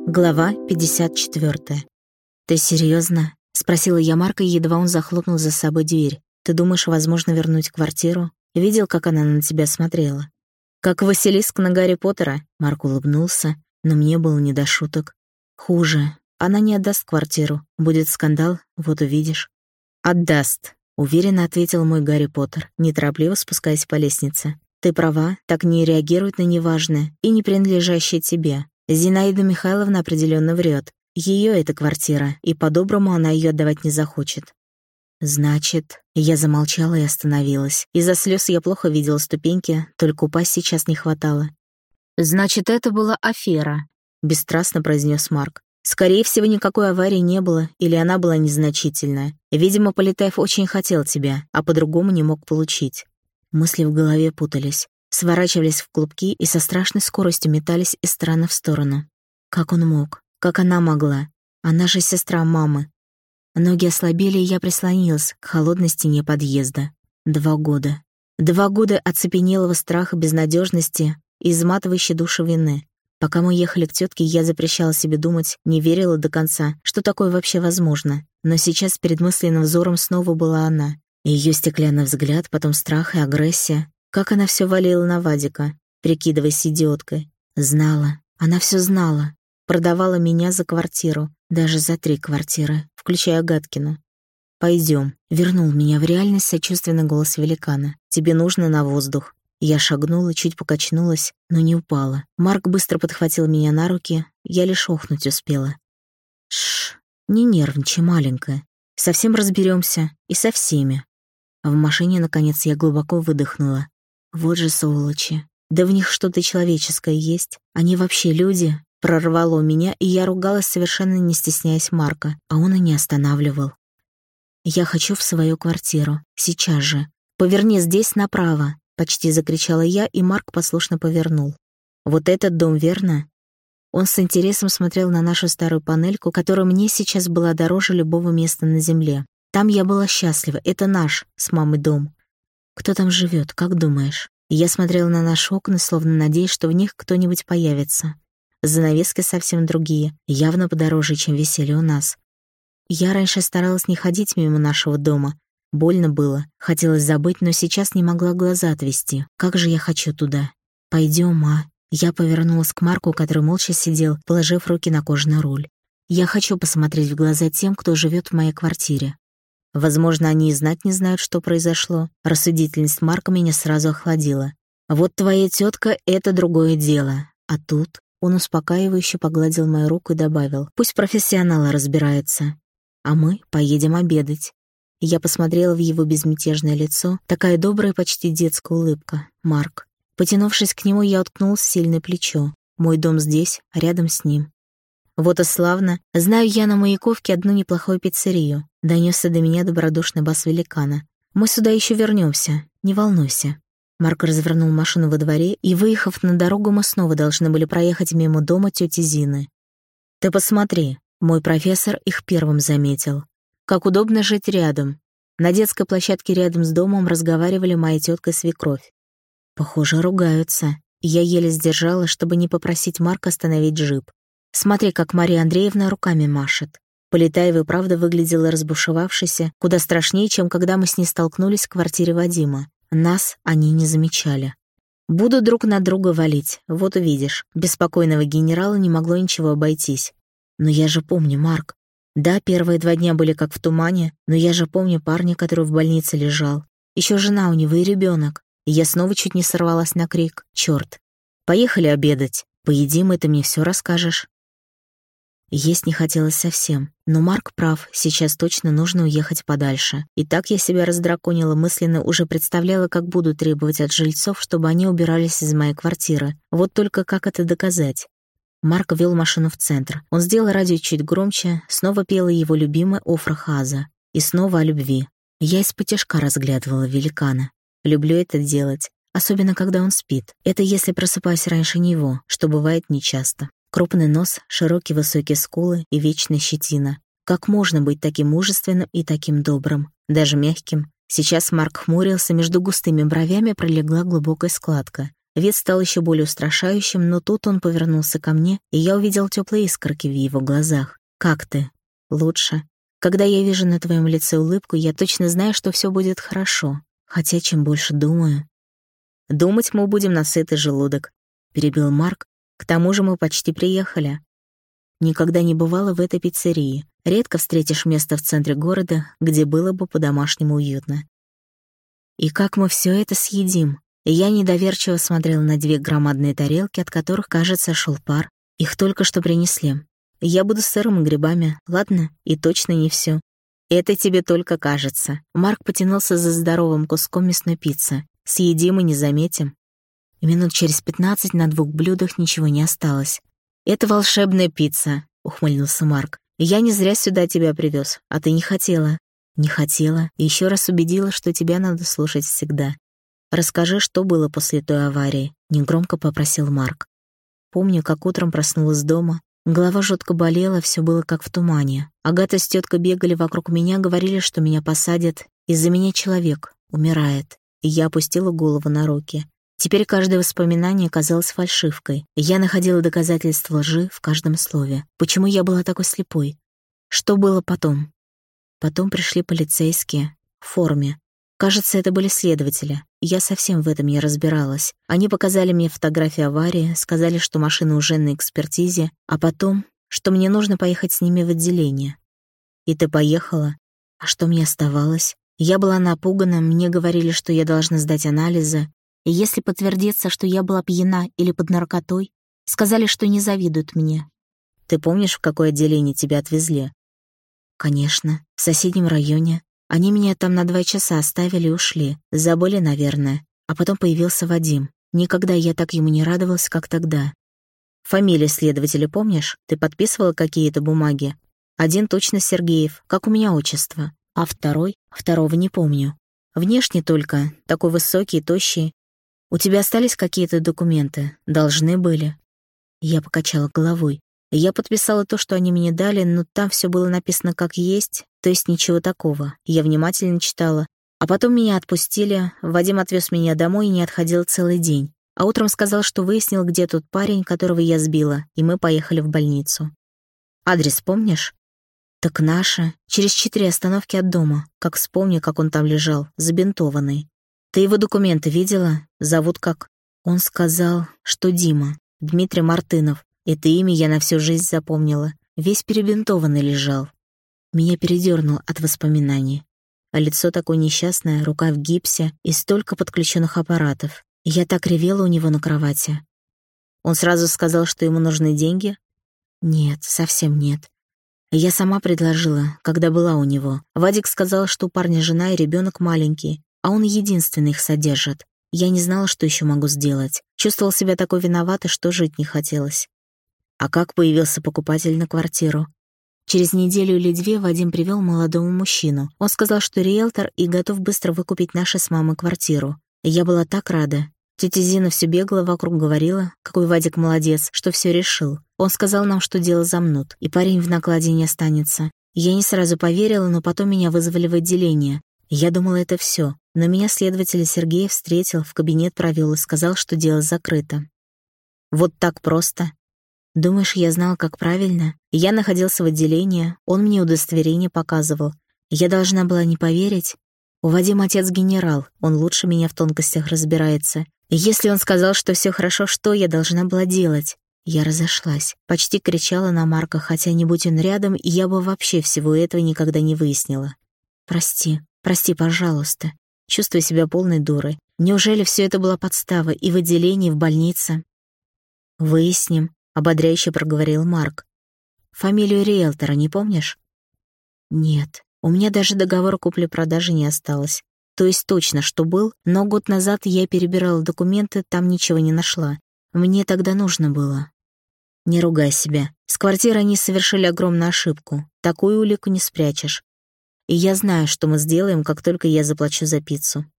Глава 54. «Ты серьезно? Спросила я Марка, едва он захлопнул за собой дверь. «Ты думаешь, возможно вернуть квартиру? Видел, как она на тебя смотрела?» «Как Василиск на Гарри Поттера», — Марк улыбнулся, но мне было не до шуток. «Хуже. Она не отдаст квартиру. Будет скандал, вот увидишь». «Отдаст», — уверенно ответил мой Гарри Поттер, неторопливо спускаясь по лестнице. «Ты права, так не реагирует на неважное и не принадлежащее тебе. Зинаида Михайловна определенно врет. Ее эта квартира, и по-доброму она ее отдавать не захочет». «Значит...» Я замолчала и остановилась. Из-за слез я плохо видела ступеньки, только упасть сейчас не хватало. «Значит, это была афера», — бесстрастно произнес Марк. «Скорее всего, никакой аварии не было, или она была незначительная. Видимо, Полетаев очень хотел тебя, а по-другому не мог получить». Мысли в голове путались, сворачивались в клубки и со страшной скоростью метались из стороны в сторону. Как он мог? Как она могла? Она же сестра мамы. Ноги ослабели, и я прислонилась к холодной стене подъезда. 2 года. 2 года оцепенелого страха, безнадежности и изматывающей душу вины. Пока мы ехали к тетке, я запрещала себе думать, не верила до конца, что такое вообще возможно. Но сейчас перед мысленным взором снова была она. Ее стеклянный взгляд, потом страх и агрессия. Как она все валила на Вадика, прикидываясь идиоткой. Знала. Она все знала. Продавала меня за квартиру. Даже за 3 квартиры, включая Гадкину. «Пойдем», — вернул меня в реальность сочувственный голос великана. «Тебе нужно на воздух». Я шагнула, чуть покачнулась, но не упала. Марк быстро подхватил меня на руки, я лишь охнуть успела. «Шш, не нервничай, маленькая. Совсем разберемся, и со всеми». В машине, наконец, я глубоко выдохнула. Вот же сволочи. Да в них что-то человеческое есть. Они вообще люди. Прорвало меня, и я ругалась, совершенно не стесняясь Марка, а он и не останавливал. «Я хочу в свою квартиру. Сейчас же. Поверни здесь направо», — почти закричала я, и Марк послушно повернул. «Вот этот дом, верно?» Он с интересом смотрел на нашу старую панельку, которая мне сейчас была дороже любого места на земле. Там я была счастлива. Это наш, с мамой, дом. «Кто там живет, как думаешь?» Я смотрела на наши окна, словно надеясь, что в них кто-нибудь появится. Занавески совсем другие, явно подороже, чем висели у нас. Я раньше старалась не ходить мимо нашего дома. Больно было, хотелось забыть, но сейчас не могла глаза отвести. Как же я хочу туда. «Пойдем, а?» Я повернулась к Марку, который молча сидел, положив руки на кожаный руль. «Я хочу посмотреть в глаза тем, кто живет в моей квартире». Возможно, они и знать не знают, что произошло. Рассудительность Марка меня сразу охладила. «Вот твоя тетка — это другое дело. А тут...» Он успокаивающе погладил мою руку и добавил: «Пусть профессионалы разбираются. А мы поедем обедать». Я посмотрела в его безмятежное лицо, такая добрая, почти детская улыбка. Марк. Потянувшись к нему, я уткнулась в сильное плечо. Мой дом здесь, рядом с ним. «Вот и славно. Знаю я на Маяковке одну неплохую пиццерию», — донесся до меня добродушный бас великана. «Мы сюда еще вернемся. Не волнуйся». Марк развернул машину во дворе, и, выехав на дорогу, мы снова должны были проехать мимо дома тети Зины. «Ты посмотри», — мой профессор их первым заметил. «Как удобно жить рядом». На детской площадке рядом с домом разговаривали моя тетка и свекровь. Похоже, ругаются. Я еле сдержала, чтобы не попросить Марка остановить джип. Смотри, как Мария Андреевна руками машет. Полетаева правда выглядела разбушевавшейся, куда страшнее, чем когда мы с ней столкнулись в квартире Вадима. Нас они не замечали. «Буду друг на друга валить, вот увидишь». Беспокойного генерала не могло ничего обойтись. «Но я же помню, Марк. Да, первые 2 дня были как в тумане, но я же помню парня, который в больнице лежал. Еще жена у него и ребенок. И я снова чуть не сорвалась на крик. Черт. Поехали обедать. Поедим, и ты мне все расскажешь». Есть не хотелось совсем, но Марк прав, сейчас точно нужно уехать подальше. И так я себя раздраконила мысленно, уже представляла, как буду требовать от жильцов, чтобы они убирались из моей квартиры. Вот только как это доказать? Марк вел машину в центр. Он сделал радио чуть громче, снова пела его любимая Офра Хаза. И снова о любви. Я исподтишка разглядывала великана. Люблю это делать, особенно когда он спит. Это если просыпаюсь раньше него, что бывает нечасто. Крупный нос, широкие высокие скулы и вечная щетина. Как можно быть таким мужественным и таким добрым, даже мягким? Сейчас Марк хмурился, между густыми бровями пролегла глубокая складка. Вид стал еще более устрашающим, но тут он повернулся ко мне, и я увидел теплые искорки в его глазах. «Как ты?» «Лучше. Когда я вижу на твоем лице улыбку, я точно знаю, что все будет хорошо. Хотя чем больше думаю...» «Думать мы будем на сытый желудок», — перебил Марк. «К тому же мы почти приехали». Никогда не бывала в этой пиццерии. Редко встретишь место в центре города, где было бы по-домашнему уютно. «И как мы все это съедим?» Я недоверчиво смотрела на 2 громадные тарелки, от которых, кажется, шел пар. Их только что принесли. «Я буду с сыром и грибами, ладно? И точно не все. «Это тебе только кажется». Марк потянулся за здоровым куском мясной пиццы. «Съедим и не заметим». И минут через 15 на 2 блюдах ничего не осталось. «Это волшебная пицца», — ухмыльнулся Марк. «Я не зря сюда тебя привез, а ты не хотела». «Не хотела, и еще раз убедила, что тебя надо слушать всегда». «Расскажи, что было после той аварии», — негромко попросил Марк. Помню, как утром проснулась дома. Голова жутко болела, все было как в тумане. Агата с теткой бегали вокруг меня, говорили, что меня посадят. Из-за меня человек умирает. И я опустила голову на руки. Теперь каждое воспоминание казалось фальшивкой. Я находила доказательства лжи в каждом слове. Почему я была такой слепой? Что было потом? Потом пришли полицейские в форме. Кажется, это были следователи. Я совсем в этом не разбиралась. Они показали мне фотографии аварии, сказали, что машина уже на экспертизе, а потом, что мне нужно поехать с ними в отделение. И ты поехала? А что мне оставалось? Я была напугана, мне говорили, что я должна сдать анализы. И если подтвердится, что я была пьяна или под наркотой, сказали, что не завидуют мне. Ты помнишь, в какое отделение тебя отвезли? Конечно, в соседнем районе. Они меня там на 2 часа оставили и ушли. Забыли, наверное. А потом появился Вадим. Никогда я так ему не радовалась, как тогда. Фамилии следователя помнишь? Ты подписывала какие-то бумаги? Один точно Сергеев, как у меня отчество. А второго не помню. Внешне только, такой высокий, тощий. У тебя остались какие-то документы? Должны были. Я покачала головой. Я подписала то, что они мне дали, но там все было написано как есть, то есть ничего такого. Я внимательно читала. А потом меня отпустили, Вадим отвез меня домой и не отходил целый день. А утром сказал, что выяснил, где тот парень, которого я сбила, и мы поехали в больницу. Адрес помнишь? Так наша. Через 4 остановки от дома. Как вспомню, как он там лежал, забинтованный. Ты его документы видела? Зовут как? Он сказал, что Дима. Дмитрий Мартынов. Это имя я на всю жизнь запомнила. Весь перебинтованный лежал. Меня передёрнуло от воспоминаний. А лицо такое несчастное, рука в гипсе и столько подключенных аппаратов. Я так ревела у него на кровати. Он сразу сказал, что ему нужны деньги? Нет, совсем нет. Я сама предложила, когда была у него. Вадик сказал, что у парня жена и ребенок маленький, а он единственный их содержит. Я не знала, что еще могу сделать. Чувствовала себя такой виноватой, что жить не хотелось. А как появился покупатель на квартиру? Через неделю или 2 Вадим привел молодого мужчину. Он сказал, что риэлтор и готов быстро выкупить нашу с мамой квартиру. Я была так рада. Тетя Зина все бегала вокруг, говорила, какой Вадик молодец, что все решил. Он сказал нам, что дело замнут, и парень в накладе не останется. Я не сразу поверила, но потом меня вызвали в отделение. Я думала, это все. Но меня следователь Сергеев встретил, в кабинет провел и сказал, что дело закрыто. Вот так просто. Думаешь, я знала, как правильно? Я находился в отделении, он мне удостоверение показывал. Я должна была не поверить. У Вадима отец генерал, он лучше меня в тонкостях разбирается. Если он сказал, что все хорошо, что я должна была делать? Я разошлась, почти кричала на Марка, хотя не будь он рядом, я бы вообще всего этого никогда не выяснила. Прости, пожалуйста. Чувствую себя полной дурой. Неужели все это была подстава и в отделении, и в больнице? Выясним. Ободряюще проговорил Марк. Фамилию риэлтора не помнишь? Нет, у меня даже договора купли-продажи не осталось. То есть точно, что был, но год назад я перебирала документы, там ничего не нашла. Мне тогда нужно было. Не ругай себя. С квартирой они совершили огромную ошибку. Такую улику не спрячешь. И я знаю, что мы сделаем, как только я заплачу за пиццу.